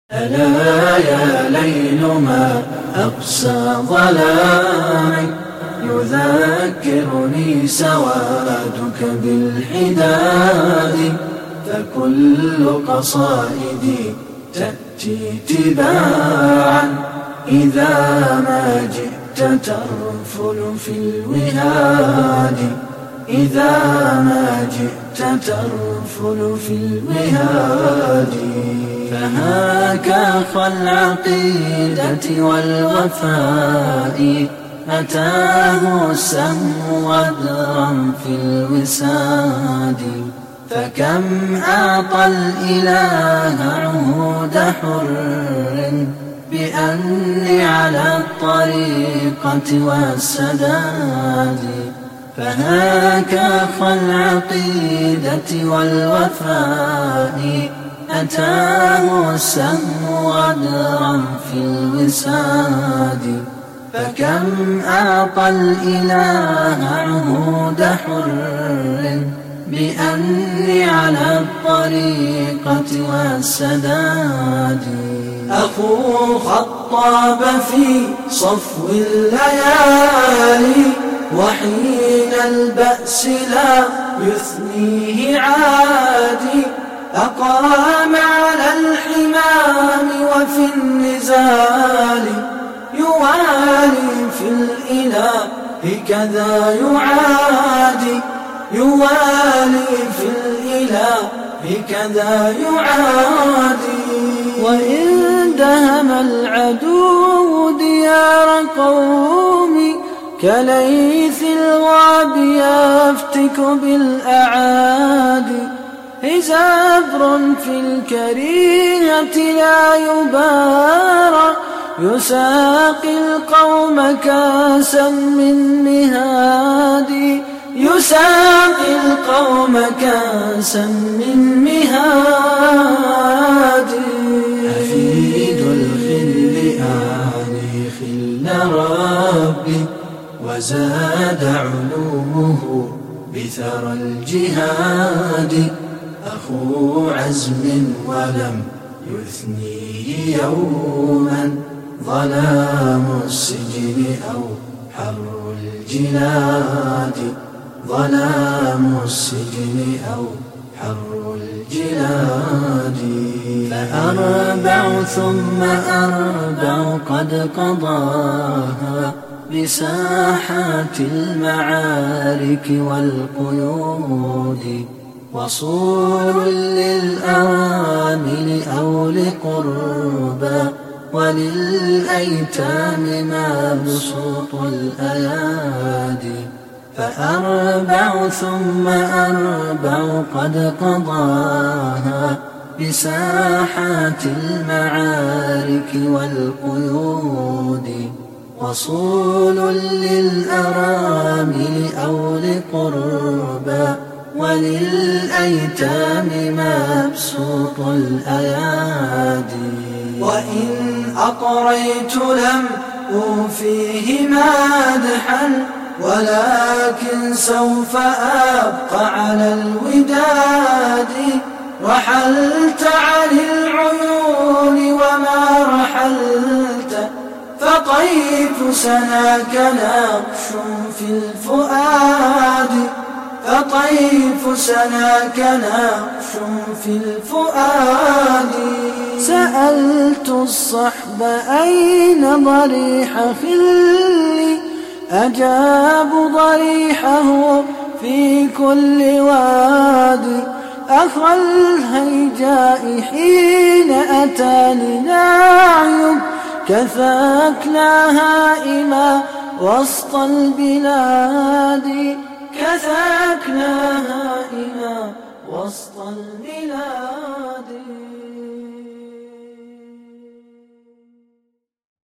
ألا يا ليل ما أقسى ظلامي، يذكرني سوادك بالحداد، فكل قصائدي تأتي تباعا إذا ما جئت ترفل في الوهاد، إذا ما جئت ترفل في الوهاد. فهاك أخا العقيدة والوفاء، أتاه السهم غدرا في الوساد، فكم أعطى الإله عهود حر بأني على الطريقة والسداد. فهاك أخا العقيدة والوفاء، أتاه السهم غدرا في الوساد، فكم أعطى الإله عهود حر بأني على الطريقة والسداد. أخو خطاب في صفو الليالي، وحين البأس لا يثنيه عادي، أقام على الحمام وفي النزال، يوالي في الإله كذا يعادي، يوالي في الإله كذا يعادي. وإن دهم العدو ديار قومي، كليث الغاب يفتك بالأعادي، زبر في الكريهة لا يبارى، يساقي القوم كاسا من مهادي، يساقي القوم كاسا من مهادي. حفيد الخل آني خل ربي، وزاد علومه بثرى الجهاد، أخو عزم ولم يثنيه يوما، ظلام السجن أو حر الجلاد، ظلام السجن أو حر الجلاد. فأربع ثم أربع قد قضاها، بساحات المعارك والقيود، وصول للأوامل أو لقربى، وللأيتام مبسوط الأيادي. فأربع ثم أربع قد قضاها، بساحات المعارك والقيود، وصول للأرامل أو لقربى، وللأيتام مبسوط الأيادي. وإن أطريت لم أوفيه مادحا، ولكن سوف أبقى على الوداد. رحلت عن العيون وما رحلت، فطيف سناك نقش في الفؤاد، فطيف سناك نقش في الفؤاد. سألت الصحب أين ضريح خلي، أجابوا ضريحه في كل وادي. أخا الهيجاء حين أتاني نعيم، كثاكنا هائما وسط البلاد، كثاكنا